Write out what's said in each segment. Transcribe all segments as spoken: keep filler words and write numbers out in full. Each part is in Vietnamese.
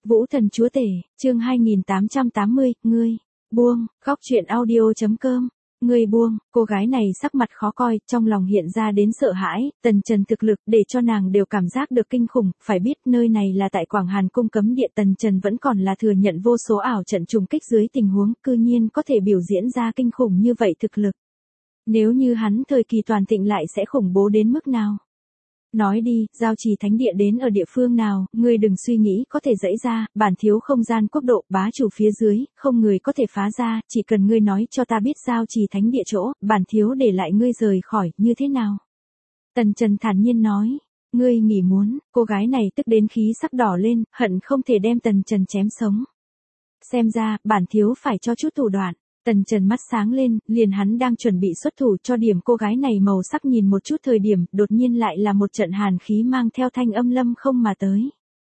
Vũ Thần Chúa Tể, chương hai nghìn tám trăm tám mươi, ngươi, buông, góc truyện audio.com, ngươi buông, cô gái này sắc mặt khó coi, trong lòng hiện ra đến sợ hãi, Tần Trần thực lực để cho nàng đều cảm giác được kinh khủng, phải biết nơi này là tại Quảng Hàn Cung cấm địa, Tần Trần vẫn còn là thừa nhận vô số ảo trận trùng kích dưới tình huống, cư nhiên có thể biểu diễn ra kinh khủng như vậy thực lực. Nếu như hắn thời kỳ toàn thịnh lại sẽ khủng bố đến mức nào? Nói đi, giao trì thánh địa đến ở địa phương nào, ngươi đừng suy nghĩ có thể dãy ra, bản thiếu không gian quốc độ, bá chủ phía dưới, không người có thể phá ra, chỉ cần ngươi nói cho ta biết giao trì thánh địa chỗ, bản thiếu để lại ngươi rời khỏi, như thế nào? Tần Trần thản nhiên nói, ngươi nghỉ muốn, cô gái này tức đến khí sắc đỏ lên, hận không thể đem Tần Trần chém sống. Xem ra, bản thiếu phải cho chút thủ đoạn. Tần Trần mắt sáng lên, liền hắn đang chuẩn bị xuất thủ cho điểm cô gái này màu sắc nhìn một chút thời điểm, đột nhiên lại là một trận hàn khí mang theo thanh âm lâm không mà tới.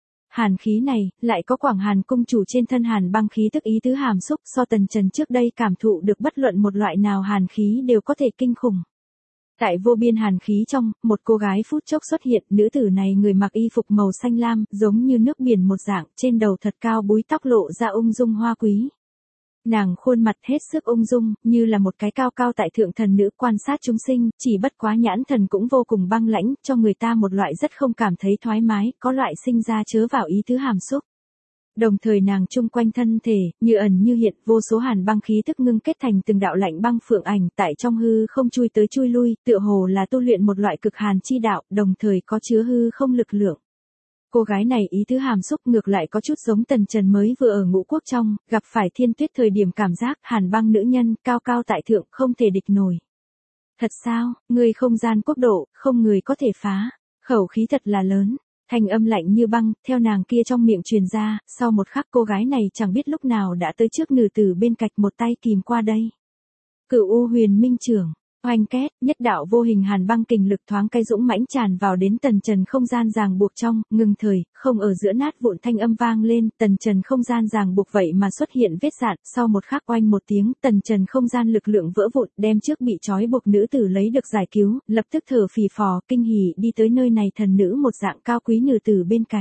Hàn khí này, lại có Quảng Hàn Cung chủ trên thân hàn băng khí tức ý tứ hàm xúc, so Tần Trần trước đây cảm thụ được bất luận một loại nào hàn khí đều có thể kinh khủng. Tại vô biên hàn khí trong, một cô gái phút chốc xuất hiện, nữ tử này người mặc y phục màu xanh lam, giống như nước biển một dạng, trên đầu thật cao búi tóc lộ ra ung dung hoa quý. Nàng khuôn mặt hết sức ung dung, như là một cái cao cao tại thượng thần nữ quan sát chúng sinh, chỉ bất quá nhãn thần cũng vô cùng băng lãnh, cho người ta một loại rất không cảm thấy thoải mái, có loại sinh ra chớ vào ý tứ hàm xúc. Đồng thời nàng chung quanh thân thể, như ẩn như hiện, vô số hàn băng khí tức ngưng kết thành từng đạo lạnh băng phượng ảnh, tại trong hư không chui tới chui lui, tựa hồ là tu luyện một loại cực hàn chi đạo, đồng thời có chứa hư không lực lượng. Cô gái này ý tứ hàm xúc ngược lại có chút giống Tần Trần mới vừa ở Ngũ Quốc trong, gặp phải Thiên Tuyết thời điểm cảm giác hàn băng nữ nhân, cao cao tại thượng, không thể địch nổi. Thật sao, người không gian quốc độ, không người có thể phá, khẩu khí thật là lớn, thanh âm lạnh như băng, theo nàng kia trong miệng truyền ra, sau một khắc cô gái này chẳng biết lúc nào đã tới trước nữ tử bên cạnh một tay kìm qua đây. Cửu U Huyền Minh Trưởng. Oanh két, nhất đạo vô hình hàn băng kình lực thoáng cái dũng mãnh tràn vào đến Tần Trần không gian ràng buộc trong, ngừng thời, không ở giữa nát vụn thanh âm vang lên, Tần Trần không gian ràng buộc vậy mà xuất hiện vết dạn, sau một khắc oanh một tiếng, Tần Trần không gian lực lượng vỡ vụn, đem trước bị trói buộc nữ tử lấy được giải cứu, lập tức thở phì phò, kinh hỉ đi tới nơi này thần nữ một dạng cao quý nữ tử bên cạnh.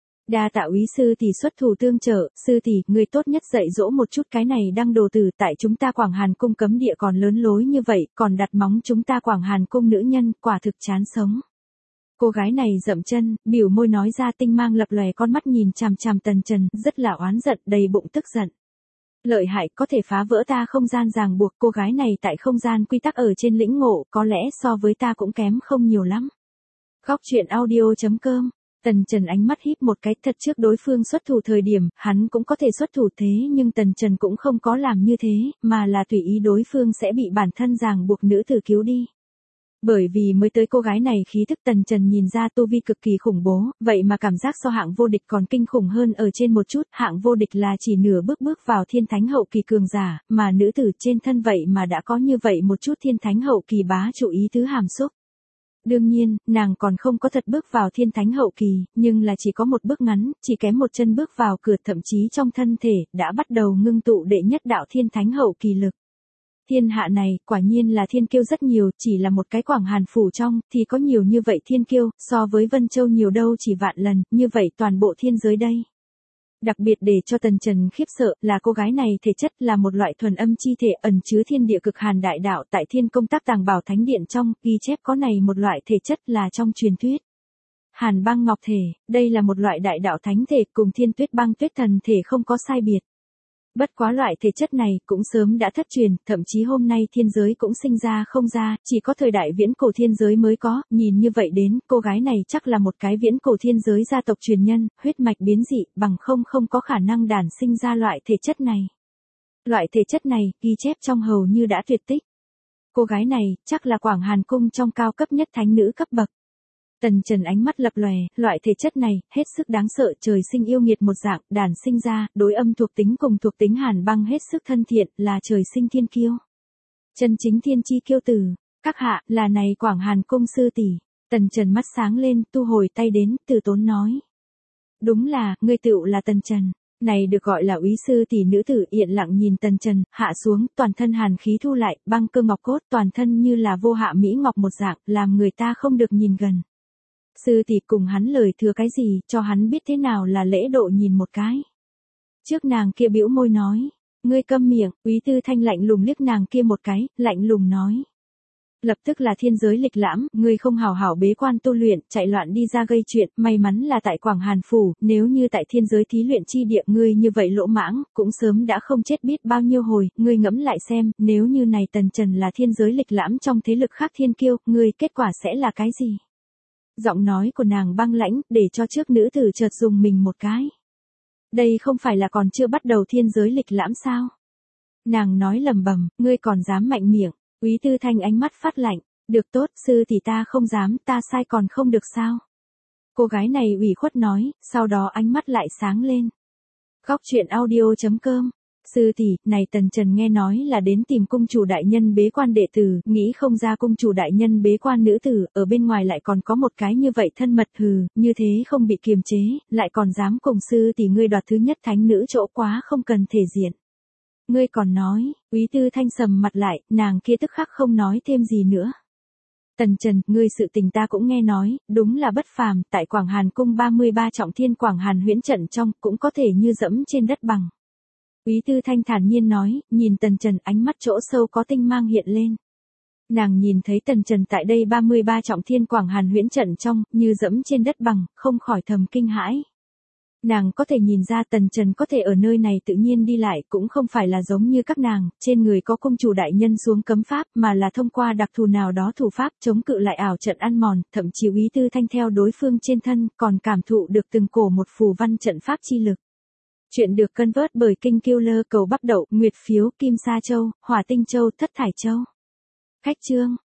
Đa tạ úy sư tỷ xuất thủ tương trợ, sư tỷ, người tốt nhất dạy dỗ một chút cái này đang đồ tử, tại chúng ta Quảng Hàn Cung cấm địa còn lớn lối như vậy, còn đặt móng chúng ta Quảng Hàn Cung nữ nhân, quả thực chán sống. Cô gái này dậm chân, biểu môi nói ra tinh mang lập lòe con mắt nhìn chằm chằm Tần Trần, rất là oán giận, đầy bụng tức giận. Lợi hại, có thể phá vỡ ta không gian ràng buộc, cô gái này tại không gian quy tắc ở trên lĩnh ngộ, có lẽ so với ta cũng kém không nhiều lắm. Góc truyện audio.com. Tần Trần ánh mắt híp một cái, thật trước đối phương xuất thủ thời điểm, hắn cũng có thể xuất thủ thế nhưng Tần Trần cũng không có làm như thế, mà là tùy ý đối phương sẽ bị bản thân ràng buộc nữ tử cứu đi. Bởi vì mới tới cô gái này khí thức Tần Trần nhìn ra tu vi cực kỳ khủng bố, vậy mà cảm giác so hạng vô địch còn kinh khủng hơn ở trên một chút, hạng vô địch là chỉ nửa bước bước vào thiên thánh hậu kỳ cường giả, mà nữ tử trên thân vậy mà đã có như vậy một chút thiên thánh hậu kỳ bá chủ ý tứ hàm xúc. Đương nhiên, nàng còn không có thật bước vào thiên thánh hậu kỳ, nhưng là chỉ có một bước ngắn, chỉ kém một chân bước vào cửa, thậm chí trong thân thể, đã bắt đầu ngưng tụ đệ nhất đạo thiên thánh hậu kỳ lực. Thiên hạ này, quả nhiên là thiên kiêu rất nhiều, chỉ là một cái Quảng Hàn phủ trong, thì có nhiều như vậy thiên kiêu, so với Vân Châu nhiều đâu chỉ vạn lần, như vậy toàn bộ thiên giới đây. Đặc biệt để cho Tần Trần khiếp sợ là cô gái này thể chất là một loại thuần âm chi thể ẩn chứa thiên địa cực hàn đại đạo tại thiên công tác tàng bảo thánh điện trong, ghi chép có này một loại thể chất là trong truyền thuyết. Hàn băng ngọc thể, đây là một loại đại đạo thánh thể cùng thiên tuyết băng tuyết thần thể không có sai biệt. Bất quá loại thể chất này cũng sớm đã thất truyền, thậm chí hôm nay thiên giới cũng sinh ra không ra, chỉ có thời đại viễn cổ thiên giới mới có, nhìn như vậy đến, cô gái này chắc là một cái viễn cổ thiên giới gia tộc truyền nhân, huyết mạch biến dị, bằng không không có khả năng đản sinh ra loại thể chất này. Loại thể chất này, ghi chép trong hầu như đã tuyệt tích. Cô gái này, chắc là Quảng Hàn Cung trong cao cấp nhất thánh nữ cấp bậc. Tần Trần ánh mắt lập lòe, loại thể chất này, hết sức đáng sợ, trời sinh yêu nghiệt một dạng, đản sinh ra, đối âm thuộc tính cùng thuộc tính hàn băng hết sức thân thiện, là trời sinh thiên kiêu. Chân chính thiên chi kiêu tử, các hạ, là này Quảng Hàn Cung sư tỷ. Tần Trần mắt sáng lên, tu hồi tay đến, từ tốn nói. Đúng là, ngươi tựu là Tần Trần. Này được gọi là úy sư tỷ nữ tử yên lặng nhìn Tần Trần, hạ xuống, toàn thân hàn khí thu lại, băng cơ ngọc cốt, toàn thân như là vô hạ mỹ ngọc một dạng, làm người ta không được nhìn gần. Sư tỷ cùng hắn lời thừa cái gì, cho hắn biết thế nào là lễ độ nhìn một cái. Trước nàng kia bĩu môi nói, ngươi câm miệng, Úy Tư Thanh lạnh lùng liếc nàng kia một cái, lạnh lùng nói. Lập tức là thiên giới lịch lãm, ngươi không hảo hảo bế quan tu luyện, chạy loạn đi ra gây chuyện, may mắn là tại Quảng Hàn Phủ, nếu như tại thiên giới thí luyện chi địa ngươi như vậy lỗ mãng, cũng sớm đã không chết biết bao nhiêu hồi, ngươi ngẫm lại xem, nếu như này Tần Trần là thiên giới lịch lãm trong thế lực khác thiên kiêu, ngươi kết quả sẽ là cái gì? Giọng nói của nàng băng lãnh, để cho trước nữ tử chợt dùng mình một cái. Đây không phải là còn chưa bắt đầu thiên giới lịch lãm sao? Nàng nói lầm bầm, ngươi còn dám mạnh miệng. Úy Tư Thanh ánh mắt phát lạnh, được tốt, sư tỷ ta không dám, ta sai còn không được sao? Cô gái này ủy khuất nói, sau đó ánh mắt lại sáng lên. Góc truyện audio chấm com. Sư tỷ, này Tần Trần nghe nói là đến tìm cung chủ đại nhân bế quan đệ tử, nghĩ không ra cung chủ đại nhân bế quan nữ tử, ở bên ngoài lại còn có một cái như vậy thân mật hừ, như thế không bị kiềm chế, lại còn dám cùng sư tỷ ngươi đoạt thứ nhất thánh nữ chỗ quá không cần thể diện. Ngươi còn nói, Úy Tư Thanh sầm mặt lại, nàng kia tức khắc không nói thêm gì nữa. Tần Trần, ngươi sự tình ta cũng nghe nói, đúng là bất phàm, tại Quảng Hàn cung ba mươi ba trọng thiên Quảng Hàn huyễn trận trong, cũng có thể như dẫm trên đất bằng. Úy Tư Thanh thản nhiên nói, nhìn Tần Trần ánh mắt chỗ sâu có tinh mang hiện lên. Nàng nhìn thấy Tần Trần tại đây ba mươi ba trọng thiên Quảng Hàn huyễn trận trong, như dẫm trên đất bằng, không khỏi thầm kinh hãi. Nàng có thể nhìn ra Tần Trần có thể ở nơi này tự nhiên đi lại cũng không phải là giống như các nàng, trên người có cung chủ đại nhân xuống cấm pháp mà là thông qua đặc thù nào đó thủ pháp chống cự lại ảo trận ăn mòn, thậm chí Úy Tư Thanh theo đối phương trên thân còn cảm thụ được từng cổ một phù văn trận pháp chi lực. Chuyện được cân vớt bởi Kinh Killer cầu bắp đậu, Nguyệt phiếu, Kim Sa Châu, Hỏa Tinh Châu, Thất Thải Châu. Khách chương.